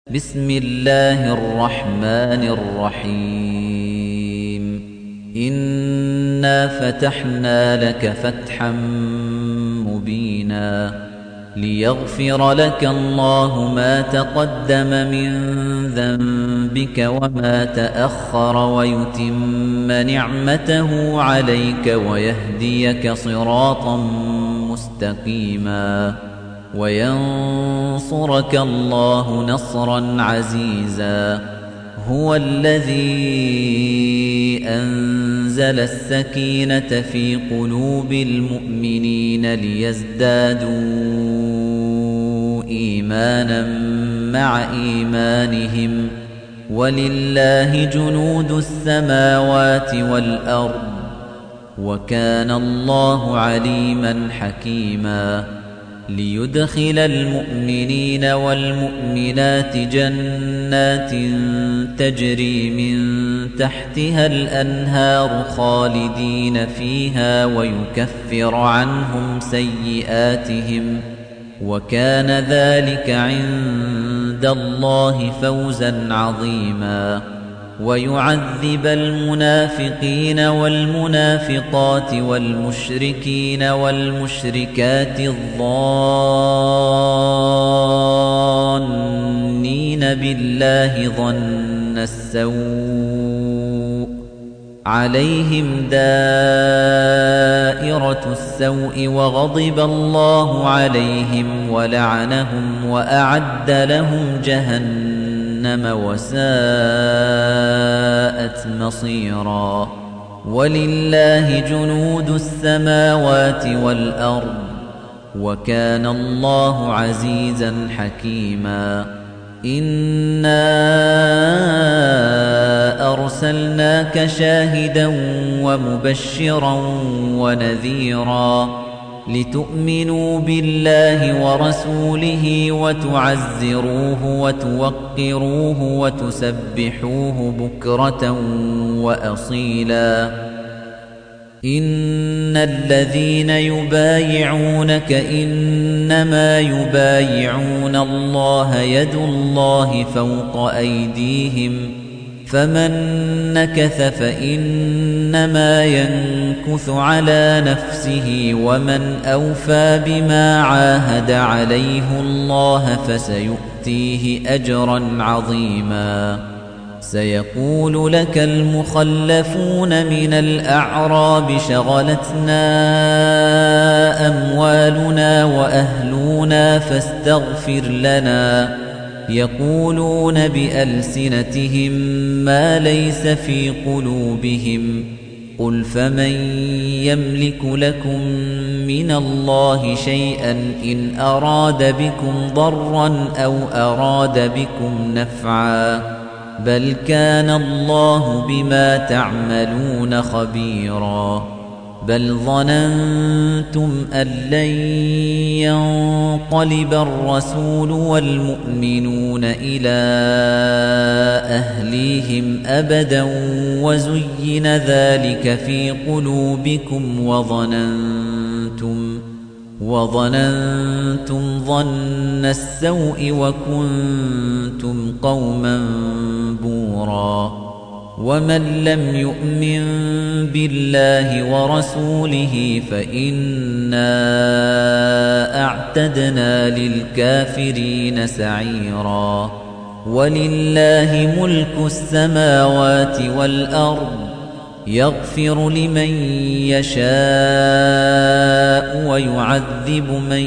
بسم الله الرحمن الرحيم إنا فتحنا لك فتحا مبينا ليغفر لك الله ما تقدم من ذنبك وما تأخر ويتم نعمته عليك ويهديك صراطا مستقيما وينصرك الله نصرا عزيزا هو الذي أنزل السكينة في قلوب المؤمنين ليزدادوا إيمانا مع إيمانهم ولله جنود السماوات والأرض وكان الله عليما حكيما ليدخل المؤمنين والمؤمنات جنات تجري من تحتها الأنهار خالدين فيها ويكفر عنهم سيئاتهم وكان ذلك عند الله فوزا عظيما ويعذب المنافقين والمنافقات والمشركين والمشركات الظانين بالله ظن السوء عليهم دائرة السوء وغضب الله عليهم ولعنهم وأعد لهم جهنم وساءت مصيرا ولله جنود السماوات والأرض وكان الله عزيزا حكيما إنا أرسلناك شاهدا ومبشرا ونذيرا لتؤمنوا بالله ورسوله وتعزروه وتوقروه وتسبحوه بكرة وأصيلا إن الذين يبايعونك إنما يبايعون الله يد الله فوق أيديهم فمن نكث فإنما ينكث على نفسه ومن أوفى بما عاهد عليه الله فسيؤتيه أجرا عظيما سيقول لك المخلفون من الأعراب شغلتنا أموالنا وأهلنا فاستغفر لنا يقولون بألسنتهم ما ليس في قلوبهم قل فمن يملك لكم من الله شيئا إن أراد بكم ضرا أو أراد بكم نفعا بل كان الله بما تعملون خبيرا بل ظننتم أن لن ينقلب الرسول والمؤمنون إلى أهليهم أبدا وزين ذلك في قلوبكم وظننتم ظن السوء وكنتم قوما بورا ومن لم يؤمن بالله ورسوله فإنا أعتدنا للكافرين سعيرا ولله ملك السماوات والأرض يغفر لمن يشاء ويعذب من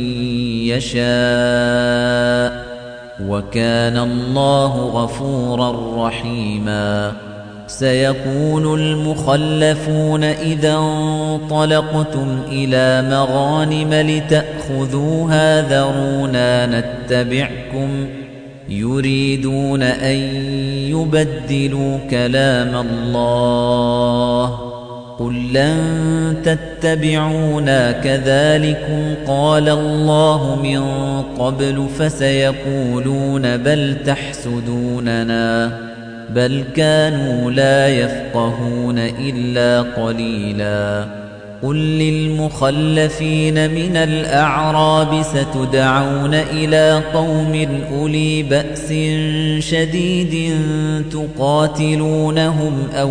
يشاء وكان الله غفورا رحيما سيقول المخلفون إذا انطلقتم إلى مغانم لتأخذوها ذرونا نتبعكم يريدون أن يبدلوا كلام الله قل لن تتبعونا كذلكم قال الله من قبل فسيقولون بل تحسدوننا بل كانوا لا يفقهون إلا قليلا قل للمخلفين من الأعراب ستدعون إلى قوم أولي بأس شديد تقاتلونهم أو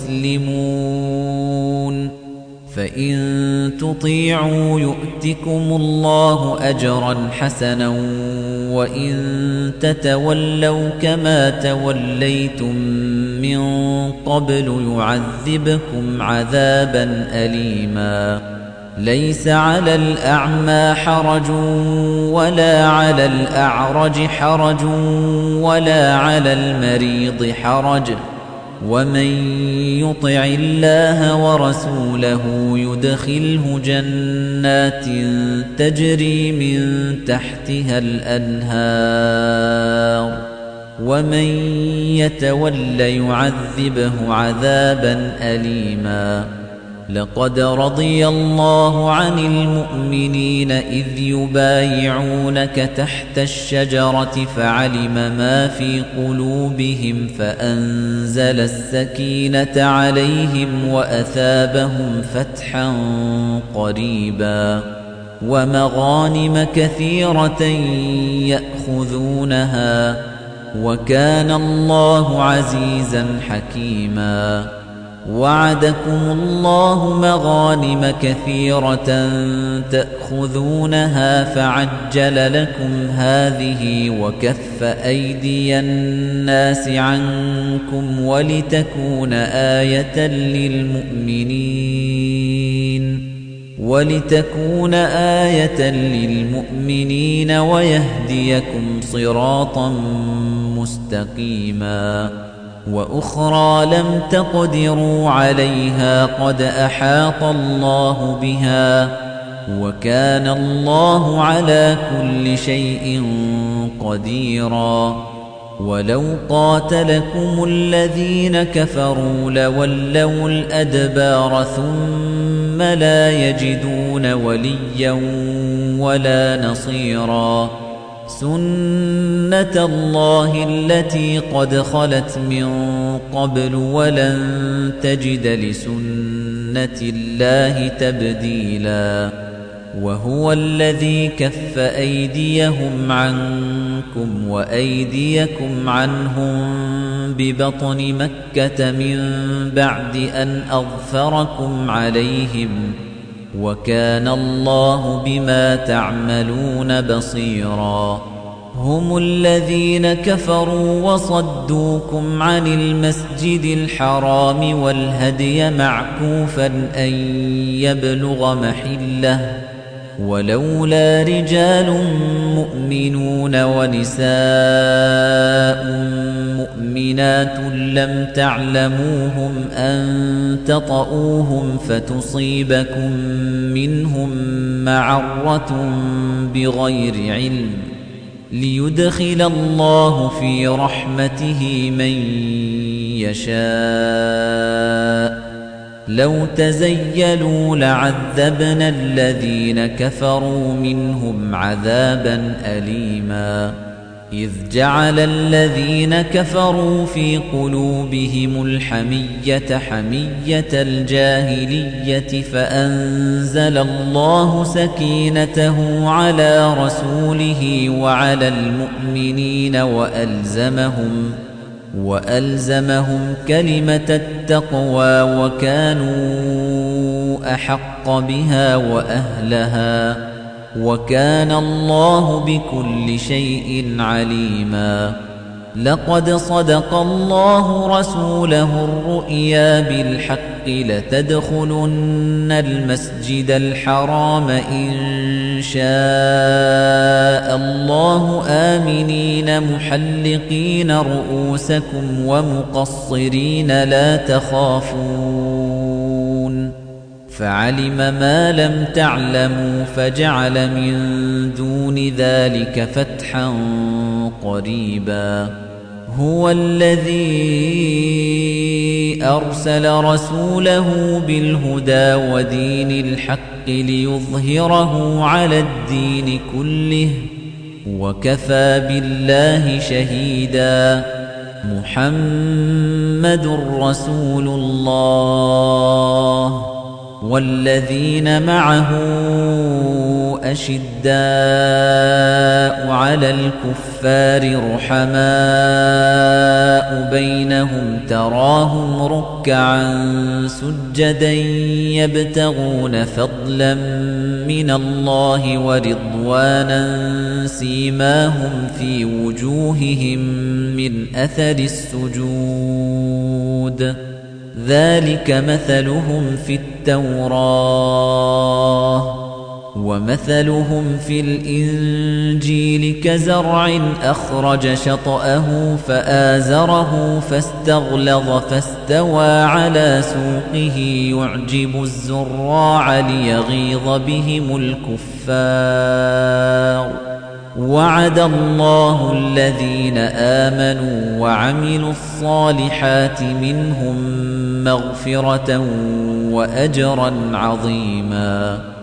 يسلمون فإن تطيعوا يؤتكم الله أجرا حسنا وإن تتولوا كما توليتم من قبل يعذبكم عذابا أليما ليس على الأعمى حرج ولا على الأعرج حرج ولا على المريض حرج ومن يطع الله ورسوله يدخله جنات تجري من تحتها الأنهار ومن يتول يعذبه عذابا أليما لقد رضي الله عن المؤمنين إذ يبايعونك تحت الشجرة فعلم ما في قلوبهم فأنزل السكينة عليهم وأثابهم فتحا قريبا ومغانم كثيرة يأخذونها وكان الله عزيزا حكيما وعدكم الله مغانم كثيرة تأخذونها فعجل لكم هذه وكف أيدي الناس عنكم ولتكون آية للمؤمنين ويهديكم صراطا مستقيما وأخرى لم تقدروا عليها قد أحاط الله بها وكان الله على كل شيء قديرا ولو قاتلكم الذين كفروا لولوا الأدبار ثم لا يجدون وليا ولا نصيرا سنة الله التي قد خلت من قبل ولن تجد لسنة الله تبديلا وهو الذي كف أيديهم عنكم وأيديكم عنهم ببطن مكة من بعد أن أظفركم عليهم وكان الله بما تعملون بصيرا هم الذين كفروا وصدوكم عن المسجد الحرام والهدي معكوفا أن يبلغ محله ولولا رجال مؤمنون ونساء مؤمنات لم تعلموهم أن تطؤوهم فتصيبكم منهم معرة بغير علم ليدخل الله في رحمته من يشاء لو تزيلوا لعذبنا الذين كفروا منهم عذابا أليما إذ جعل الذين كفروا في قلوبهم الحمية حمية الجاهلية فأنزل الله سكينته على رسوله وعلى المؤمنين وألزمهم كلمة التقوى وكانوا أحق بها وأهلها وكان الله بكل شيء عليما لقد صدق الله رسوله الرؤيا بالحق لتدخلن المسجد الحرام إن شاء الله آمنين محلقين رؤوسكم ومقصرين لا تخافون فعلم ما لم تعلموا فجعل من دون ذلك فتحا قريبا هو الذي أرسل رسوله بالهدى ودين الحق ليظهره على الدين كله وكفى بالله شهيدا محمد رسول الله والذين معه أشداء على الكفار رحماء بينهم تراهم ركعا سجدا يبتغون فضلا من الله ورضوانا سيماهم في وجوههم من أثر السجود ذلك مثلهم في التوراة ومثلهم في الإنجيل كزرع أخرج شطأه فآزره فاستغلظ فاستوى على سوقه يعجب الزراع ليغيظ بهم الكفار وعد الله الذين آمنوا وعملوا الصالحات منهم مغفرة وأجرا عظيما